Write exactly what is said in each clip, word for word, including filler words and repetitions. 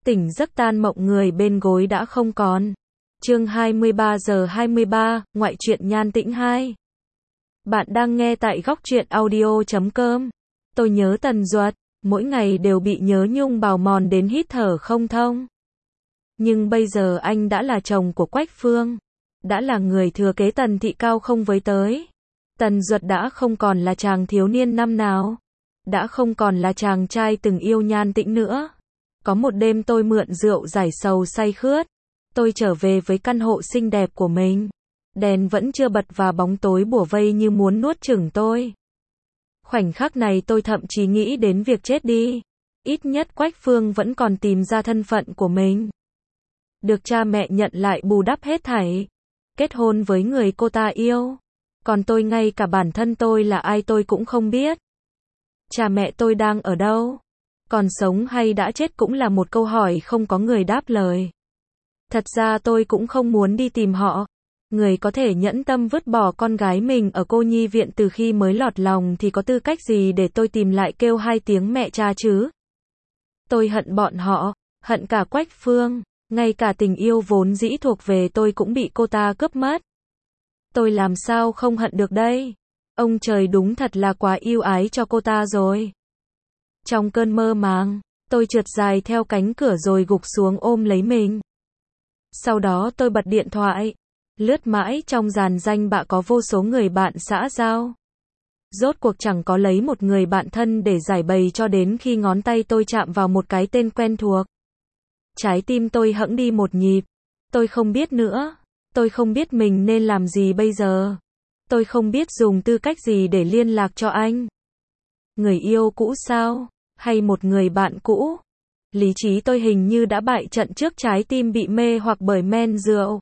Tỉnh giấc tan mộng người bên gối đã không còn. Chương hai mươi ba giờ hai mươi ba, ngoại truyện Nhan Tĩnh hai. Bạn đang nghe tại góc truyện audio chấm com. Tôi nhớ Tần Duật, mỗi ngày đều bị nhớ nhung bào mòn đến hít thở không thông. Nhưng bây giờ anh đã là chồng của Quách Phương, đã là người thừa kế Tần thị cao không với tới. Tần Duật đã không còn là chàng thiếu niên năm nào, đã không còn là chàng trai từng yêu Nhan Tĩnh nữa. Có một đêm tôi mượn rượu giải sầu say khướt, tôi trở về với căn hộ xinh đẹp của mình. Đèn vẫn chưa bật và bóng tối bủa vây như muốn nuốt chửng tôi. Khoảnh khắc này tôi thậm chí nghĩ đến việc chết đi. Ít nhất Quách Phương vẫn còn tìm ra thân phận của mình. Được cha mẹ nhận lại bù đắp hết thảy. Kết hôn với người cô ta yêu. Còn tôi ngay cả bản thân tôi là ai tôi cũng không biết. Cha mẹ tôi đang ở đâu? Còn sống hay đã chết cũng là một câu hỏi không có người đáp lời. Thật ra tôi cũng không muốn đi tìm họ. Người có thể nhẫn tâm vứt bỏ con gái mình ở cô nhi viện từ khi mới lọt lòng thì có tư cách gì để tôi tìm lại kêu hai tiếng mẹ cha chứ? Tôi hận bọn họ, hận cả Quách Phương, ngay cả tình yêu vốn dĩ thuộc về tôi cũng bị cô ta cướp mất. Tôi làm sao không hận được đây? Ông trời đúng thật là quá yêu ái cho cô ta rồi. Trong cơn mơ màng, tôi trượt dài theo cánh cửa rồi gục xuống ôm lấy mình. Sau đó tôi bật điện thoại, lướt mãi trong dàn danh bạ có vô số người bạn xã giao. Rốt cuộc chẳng có lấy một người bạn thân để giải bày cho đến khi ngón tay tôi chạm vào một cái tên quen thuộc. Trái tim tôi hẫng đi một nhịp. Tôi không biết nữa. Tôi không biết mình nên làm gì bây giờ. Tôi không biết dùng tư cách gì để liên lạc cho anh. Người yêu cũ sao? Hay một người bạn cũ? Lý trí tôi hình như đã bại trận trước trái tim bị mê hoặc bởi men rượu.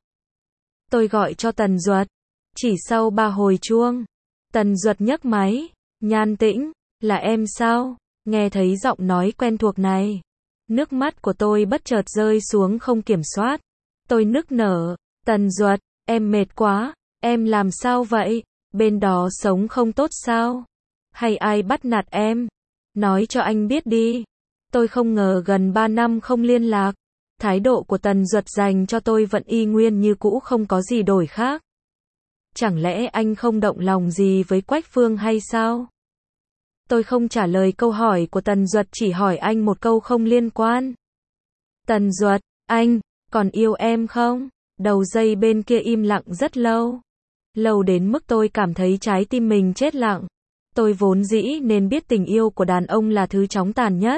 Tôi gọi cho Tần Duật. Chỉ sau ba hồi chuông, Tần Duật nhấc máy. Nhan Tĩnh, là em sao? Nghe thấy giọng nói quen thuộc này, nước mắt của tôi bất chợt rơi xuống không kiểm soát. Tôi nức nở. Tần Duật, em mệt quá. Em làm sao vậy? Bên đó sống không tốt sao? Hay ai bắt nạt em? Nói cho anh biết đi. Tôi không ngờ gần ba năm không liên lạc, thái độ của Tần Duật dành cho tôi vẫn y nguyên như cũ, không có gì đổi khác. Chẳng lẽ anh không động lòng gì với Quách Phương hay sao? Tôi không trả lời câu hỏi của Tần Duật, chỉ hỏi anh một câu không liên quan. Tần Duật, anh còn yêu em không? Đầu dây bên kia im lặng rất lâu. Lâu đến mức tôi cảm thấy trái tim mình chết lặng. Tôi vốn dĩ nên biết tình yêu của đàn ông là thứ chóng tàn nhất.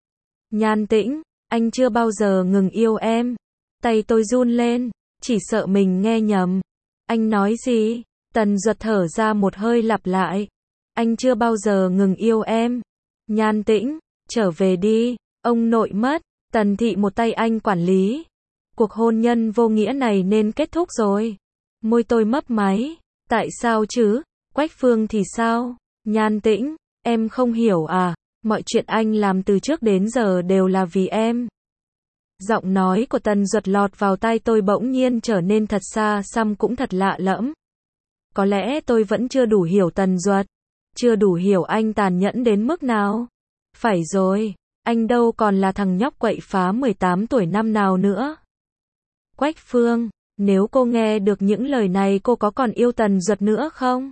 Nhan Tĩnh, anh chưa bao giờ ngừng yêu em. Tay tôi run lên, chỉ sợ mình nghe nhầm. Anh nói gì? Tần Duật thở ra một hơi lặp lại. Anh chưa bao giờ ngừng yêu em. Nhan Tĩnh, trở về đi. Ông nội mất, Tần thị một tay anh quản lý. Cuộc hôn nhân vô nghĩa này nên kết thúc rồi. Môi tôi mấp máy. Tại sao chứ? Quách Phương thì sao? Nhan Tĩnh, em không hiểu à? Mọi chuyện anh làm từ trước đến giờ đều là vì em. Giọng nói của Tần Duật lọt vào tai tôi bỗng nhiên trở nên thật xa xăm cũng thật lạ lẫm. Có lẽ tôi vẫn chưa đủ hiểu Tần Duật, chưa đủ hiểu anh tàn nhẫn đến mức nào. Phải rồi, anh đâu còn là thằng nhóc quậy phá mười tám tuổi năm nào nữa. Quách Phương, nếu cô nghe được những lời này cô có còn yêu Tần Duật nữa không?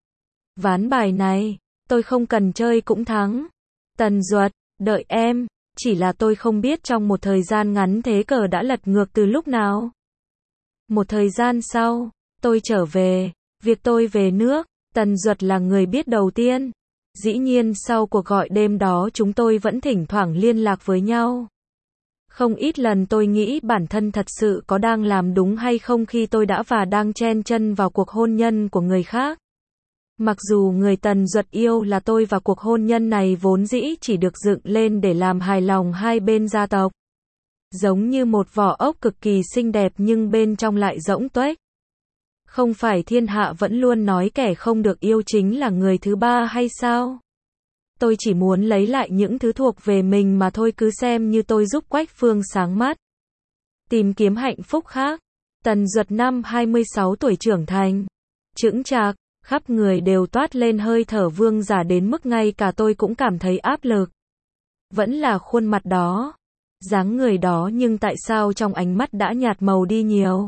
Ván bài này, tôi không cần chơi cũng thắng. Tần Duật, đợi em, chỉ là tôi không biết trong một thời gian ngắn thế cờ đã lật ngược từ lúc nào. Một thời gian sau, tôi trở về, việc tôi về nước, Tần Duật là người biết đầu tiên. Dĩ nhiên sau cuộc gọi đêm đó chúng tôi vẫn thỉnh thoảng liên lạc với nhau. Không ít lần tôi nghĩ bản thân thật sự có đang làm đúng hay không khi tôi đã và đang chen chân vào cuộc hôn nhân của người khác. Mặc dù người Tần Duật yêu là tôi và cuộc hôn nhân này vốn dĩ chỉ được dựng lên để làm hài lòng hai bên gia tộc. Giống như một vỏ ốc cực kỳ xinh đẹp nhưng bên trong lại rỗng tuếch. Không phải thiên hạ vẫn luôn nói kẻ không được yêu chính là người thứ ba hay sao? Tôi chỉ muốn lấy lại những thứ thuộc về mình mà thôi, cứ xem như tôi giúp Quách Phương sáng mắt. Tìm kiếm hạnh phúc khác. Tần Duật năm hai mươi sáu tuổi, trưởng thành, chững chạc, khắp người đều toát lên hơi thở vương giả đến mức ngay cả tôi cũng cảm thấy áp lực. Vẫn là khuôn mặt đó, Dáng người đó nhưng tại sao trong ánh mắt đã nhạt màu đi nhiều.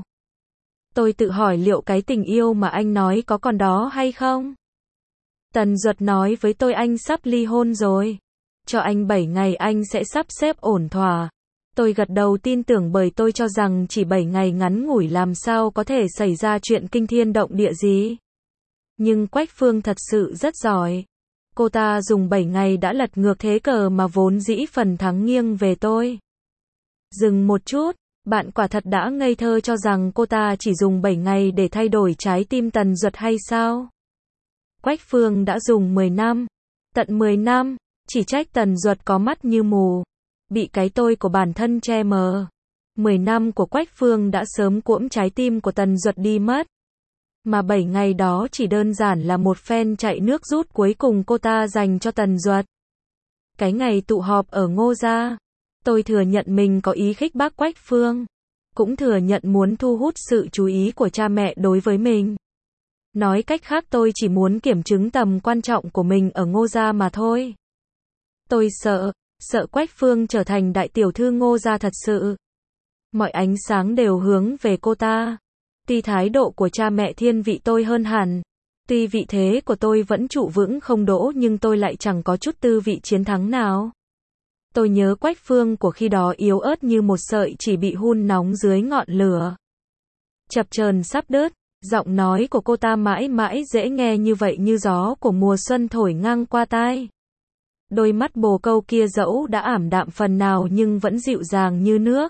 Tôi tự hỏi liệu cái tình yêu mà anh nói có còn đó hay không? Tần Duật nói với tôi anh sắp ly hôn rồi. Cho anh bảy ngày anh sẽ sắp xếp ổn thỏa. Tôi gật đầu tin tưởng bởi tôi cho rằng chỉ bảy ngày ngắn ngủi làm sao có thể xảy ra chuyện kinh thiên động địa gì. Nhưng Quách Phương thật sự rất giỏi. Cô ta dùng bảy ngày đã lật ngược thế cờ mà vốn dĩ phần thắng nghiêng về tôi. Dừng một chút, bạn quả thật đã ngây thơ cho rằng cô ta chỉ dùng bảy ngày để thay đổi trái tim Tần Duật hay sao? Quách Phương đã dùng mười năm. Tận mười năm, chỉ trách Tần Duật có mắt như mù. Bị cái tôi của bản thân che mờ. mười năm của Quách Phương đã sớm cuỗm trái tim của Tần Duật đi mất. Mà bảy ngày đó chỉ đơn giản là một phen chạy nước rút cuối cùng cô ta dành cho Tần Duật. Cái ngày tụ họp ở Ngô Gia, tôi thừa nhận mình có ý khích bác Quách Phương. Cũng thừa nhận muốn thu hút sự chú ý của cha mẹ đối với mình. Nói cách khác tôi chỉ muốn kiểm chứng tầm quan trọng của mình ở Ngô Gia mà thôi. Tôi sợ, sợ Quách Phương trở thành đại tiểu thư Ngô Gia thật sự. Mọi ánh sáng đều hướng về cô ta. Tuy thái độ của cha mẹ thiên vị tôi hơn hẳn. Tuy vị thế của tôi vẫn trụ vững không đỗ nhưng tôi lại chẳng có chút tư vị chiến thắng nào. Tôi nhớ Quách Phương của khi đó yếu ớt như một sợi chỉ bị hun nóng dưới ngọn lửa. Chập chờn sắp đứt, giọng nói của cô ta mãi mãi dễ nghe như vậy như gió của mùa xuân thổi ngang qua tai. Đôi mắt bồ câu kia dẫu đã ảm đạm phần nào nhưng vẫn dịu dàng như nước.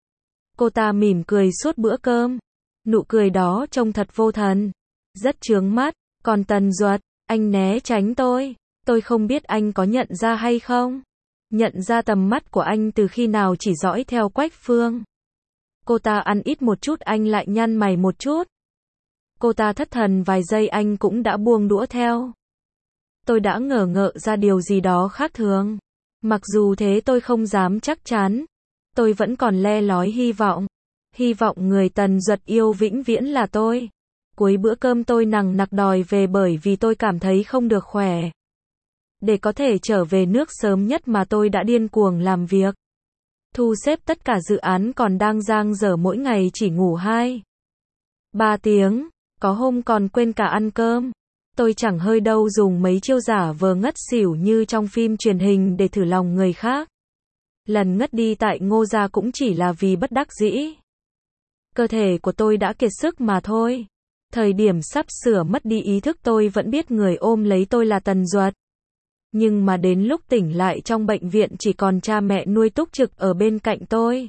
Cô ta mỉm cười suốt bữa cơm. Nụ cười đó trông thật vô thần. Rất chướng mắt. Còn Tần Duật, anh né tránh tôi. Tôi không biết anh có nhận ra hay không. Nhận ra tầm mắt của anh từ khi nào chỉ dõi theo Quách Phương. Cô ta ăn ít một chút anh lại nhăn mày một chút. Cô ta thất thần vài giây anh cũng đã buông đũa theo. Tôi đã ngờ ngợ ra điều gì đó khác thường. Mặc dù thế tôi không dám chắc chắn. Tôi vẫn còn le lói hy vọng. Hy vọng người Tần Duật yêu vĩnh viễn là tôi. Cuối bữa cơm tôi nằng nặc đòi về bởi vì tôi cảm thấy không được khỏe. Để có thể trở về nước sớm nhất mà tôi đã điên cuồng làm việc. Thu xếp tất cả dự án còn đang dang dở mỗi ngày chỉ ngủ hai ba tiếng. Có hôm còn quên cả ăn cơm. Tôi chẳng hơi đâu dùng mấy chiêu giả vờ ngất xỉu như trong phim truyền hình để thử lòng người khác. Lần ngất đi tại Ngô Gia cũng chỉ là vì bất đắc dĩ. Cơ thể của tôi đã kiệt sức mà thôi. Thời điểm sắp sửa mất đi ý thức tôi vẫn biết người ôm lấy tôi là Tần Duật. Nhưng mà đến lúc tỉnh lại trong bệnh viện chỉ còn cha mẹ nuôi túc trực ở bên cạnh tôi.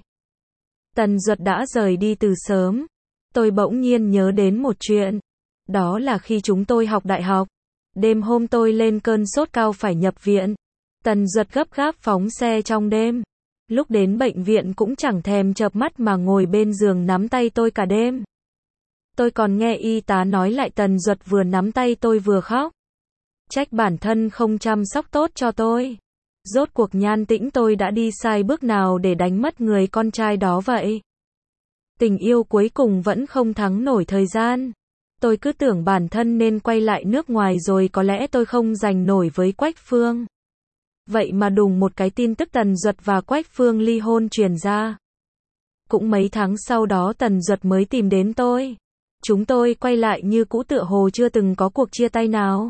Tần Duật đã rời đi từ sớm. Tôi bỗng nhiên nhớ đến một chuyện. Đó là khi chúng tôi học đại học. Đêm hôm tôi lên cơn sốt cao phải nhập viện. Tần Duật gấp gáp phóng xe trong đêm. Lúc đến bệnh viện cũng chẳng thèm chợp mắt mà ngồi bên giường nắm tay tôi cả đêm. Tôi còn nghe y tá nói lại Tần Duật vừa nắm tay tôi vừa khóc. Trách bản thân không chăm sóc tốt cho tôi. Rốt cuộc Nhan Tĩnh tôi đã đi sai bước nào để đánh mất người con trai đó vậy? Tình yêu cuối cùng vẫn không thắng nổi thời gian. Tôi cứ tưởng bản thân nên quay lại nước ngoài rồi có lẽ tôi không giành nổi với Quách Phương. Vậy mà đùng một cái tin tức Tần Duật và Quách Phương ly hôn truyền ra. Cũng mấy tháng sau đó Tần Duật mới tìm đến tôi. Chúng tôi quay lại như cũ tựa hồ chưa từng có cuộc chia tay nào.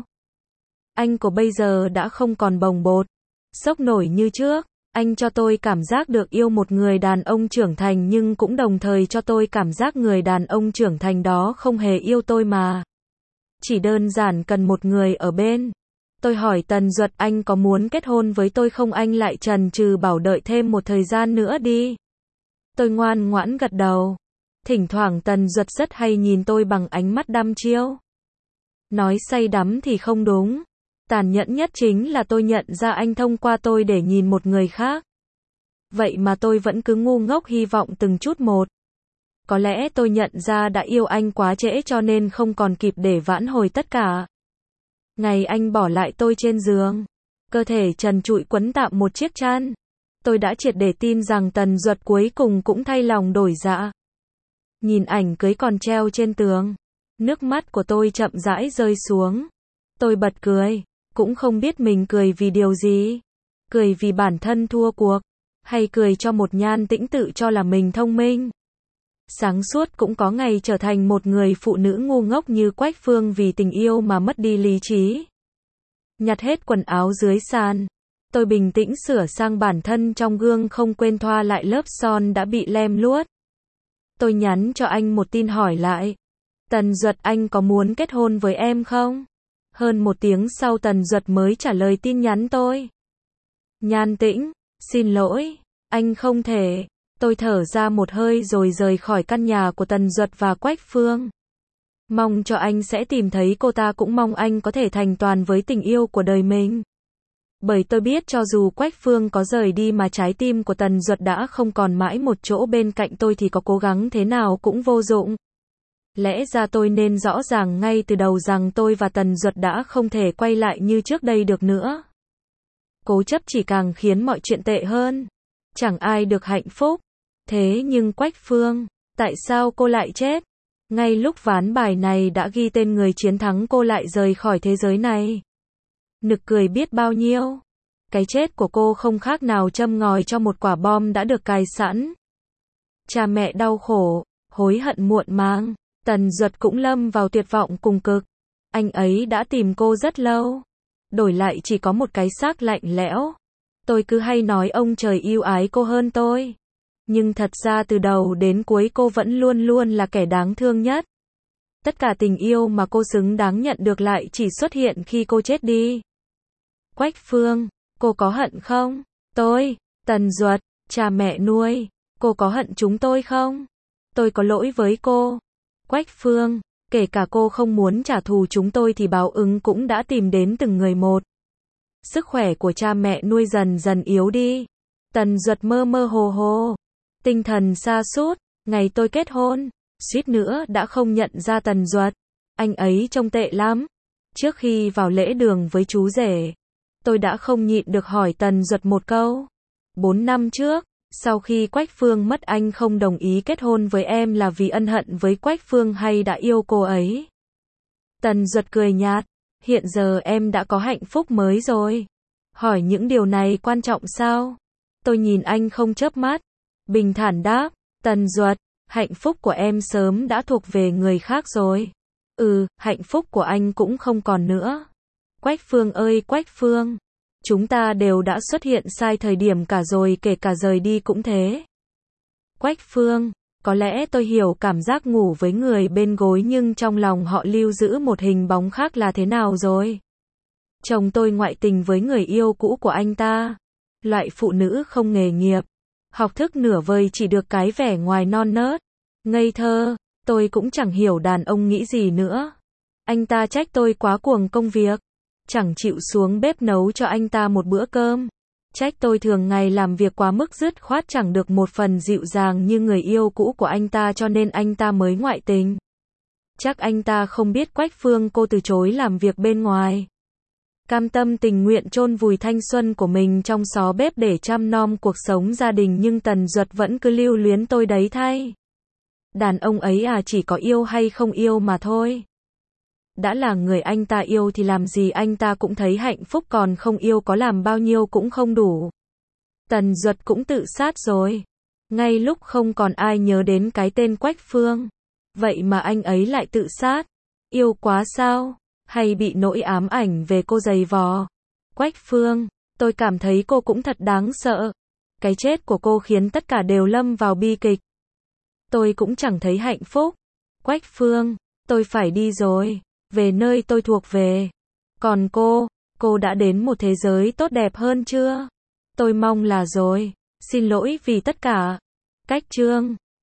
Anh của bây giờ đã không còn bồng bột, sốc nổi như trước. Anh cho tôi cảm giác được yêu một người đàn ông trưởng thành nhưng cũng đồng thời cho tôi cảm giác người đàn ông trưởng thành đó không hề yêu tôi mà. Chỉ đơn giản cần một người ở bên. Tôi hỏi Tần Duật anh có muốn kết hôn với tôi không, anh lại chần chừ bảo đợi thêm một thời gian nữa đi. Tôi ngoan ngoãn gật đầu. Thỉnh thoảng Tần Duật rất hay nhìn tôi bằng ánh mắt đăm chiêu. Nói say đắm thì không đúng. Tàn nhẫn nhất chính là tôi nhận ra anh thông qua tôi để nhìn một người khác. Vậy mà tôi vẫn cứ ngu ngốc hy vọng từng chút một. Có lẽ tôi nhận ra đã yêu anh quá trễ cho nên không còn kịp để vãn hồi tất cả. Ngày anh bỏ lại tôi trên giường, cơ thể trần trụi quấn tạm một chiếc chăn. Tôi đã triệt để tin rằng Tần Duật cuối cùng cũng thay lòng đổi dạ. Nhìn ảnh cưới còn treo trên tường, nước mắt của tôi chậm rãi rơi xuống. Tôi bật cười, cũng không biết mình cười vì điều gì. Cười vì bản thân thua cuộc, hay cười cho một Nhan Tĩnh tự cho là mình thông minh. Sáng suốt cũng có ngày trở thành một người phụ nữ ngu ngốc như Quách Phương vì tình yêu mà mất đi lý trí. Nhặt hết quần áo dưới sàn. Tôi bình tĩnh sửa sang bản thân trong gương, không quên thoa lại lớp son đã bị lem luốt. Tôi nhắn cho anh một tin hỏi lại. Tần Duật, anh có muốn kết hôn với em không? Hơn một tiếng sau Tần Duật mới trả lời tin nhắn tôi. Nhan Tĩnh, xin lỗi, anh không thể. Tôi thở ra một hơi rồi rời khỏi căn nhà của Tần Duật và Quách Phương. Mong cho anh sẽ tìm thấy cô ta, cũng mong anh có thể thành toàn với tình yêu của đời mình. Bởi tôi biết cho dù Quách Phương có rời đi mà trái tim của Tần Duật đã không còn mãi một chỗ bên cạnh tôi thì có cố gắng thế nào cũng vô dụng. Lẽ ra tôi nên rõ ràng ngay từ đầu rằng tôi và Tần Duật đã không thể quay lại như trước đây được nữa. Cố chấp chỉ càng khiến mọi chuyện tệ hơn. Chẳng ai được hạnh phúc. Thế nhưng Quách Phương, tại sao cô lại chết? Ngay lúc ván bài này đã ghi tên người chiến thắng, cô lại rời khỏi thế giới này. Nực cười biết bao nhiêu. Cái chết của cô không khác nào châm ngòi cho một quả bom đã được cài sẵn. Cha mẹ đau khổ, hối hận muộn màng. Tần Duật cũng lâm vào tuyệt vọng cùng cực. Anh ấy đã tìm cô rất lâu. Đổi lại chỉ có một cái xác lạnh lẽo. Tôi cứ hay nói ông trời yêu ái cô hơn tôi. Nhưng thật ra từ đầu đến cuối cô vẫn luôn luôn là kẻ đáng thương nhất. Tất cả tình yêu mà cô xứng đáng nhận được lại chỉ xuất hiện khi cô chết đi. Quách Phương, cô có hận không? Tôi, Tần Duật, cha mẹ nuôi, cô có hận chúng tôi không? Tôi có lỗi với cô. Quách Phương, kể cả cô không muốn trả thù chúng tôi thì báo ứng cũng đã tìm đến từng người một. Sức khỏe của cha mẹ nuôi dần dần yếu đi. Tần Duật mơ mơ hồ hồ. Tinh thần sa sút. Ngày tôi kết hôn, suýt nữa đã không nhận ra Tần Duật. Anh ấy trông tệ lắm. Trước khi vào lễ đường với chú rể, tôi đã không nhịn được hỏi Tần Duật một câu. Bốn năm trước, sau khi Quách Phương mất, anh không đồng ý kết hôn với em là vì ân hận với Quách Phương hay đã yêu cô ấy? Tần Duật cười nhạt. Hiện giờ em đã có hạnh phúc mới rồi. Hỏi những điều này quan trọng sao? Tôi nhìn anh không chớp mắt. Bình thản đáp. Tần Duật, hạnh phúc của em sớm đã thuộc về người khác rồi. Ừ, hạnh phúc của anh cũng không còn nữa. Quách Phương ơi Quách Phương, chúng ta đều đã xuất hiện sai thời điểm cả rồi, kể cả rời đi cũng thế. Quách Phương, có lẽ tôi hiểu cảm giác ngủ với người bên gối nhưng trong lòng họ lưu giữ một hình bóng khác là thế nào rồi. Chồng tôi ngoại tình với người yêu cũ của anh ta. Loại phụ nữ không nghề nghiệp, học thức nửa vời, chỉ được cái vẻ ngoài non nớt, ngây thơ. Tôi cũng chẳng hiểu đàn ông nghĩ gì nữa. Anh ta trách tôi quá cuồng công việc, chẳng chịu xuống bếp nấu cho anh ta một bữa cơm. Trách tôi thường ngày làm việc quá mức, dứt khoát chẳng được một phần dịu dàng như người yêu cũ của anh ta, cho nên anh ta mới ngoại tình. Chắc anh ta không biết Quách Phương cô từ chối làm việc bên ngoài. Cam tâm tình nguyện chôn vùi thanh xuân của mình trong xó bếp để chăm nom cuộc sống gia đình, nhưng Tần Duật vẫn cứ lưu luyến tôi đấy thay. Đàn ông ấy à, chỉ có yêu hay không yêu mà thôi. Đã là người anh ta yêu thì làm gì anh ta cũng thấy hạnh phúc, còn không yêu có làm bao nhiêu cũng không đủ. Tần Duật cũng tự sát rồi. Ngay lúc không còn ai nhớ đến cái tên Quách Phương. Vậy mà anh ấy lại tự sát. Yêu quá sao? Hay bị nỗi ám ảnh về cô giày vò? Quách Phương, tôi cảm thấy cô cũng thật đáng sợ. Cái chết của cô khiến tất cả đều lâm vào bi kịch. Tôi cũng chẳng thấy hạnh phúc. Quách Phương, tôi phải đi rồi. Về nơi tôi thuộc về. Còn cô, cô đã đến một thế giới tốt đẹp hơn chưa? Tôi mong là rồi. Xin lỗi vì tất cả. Cách chương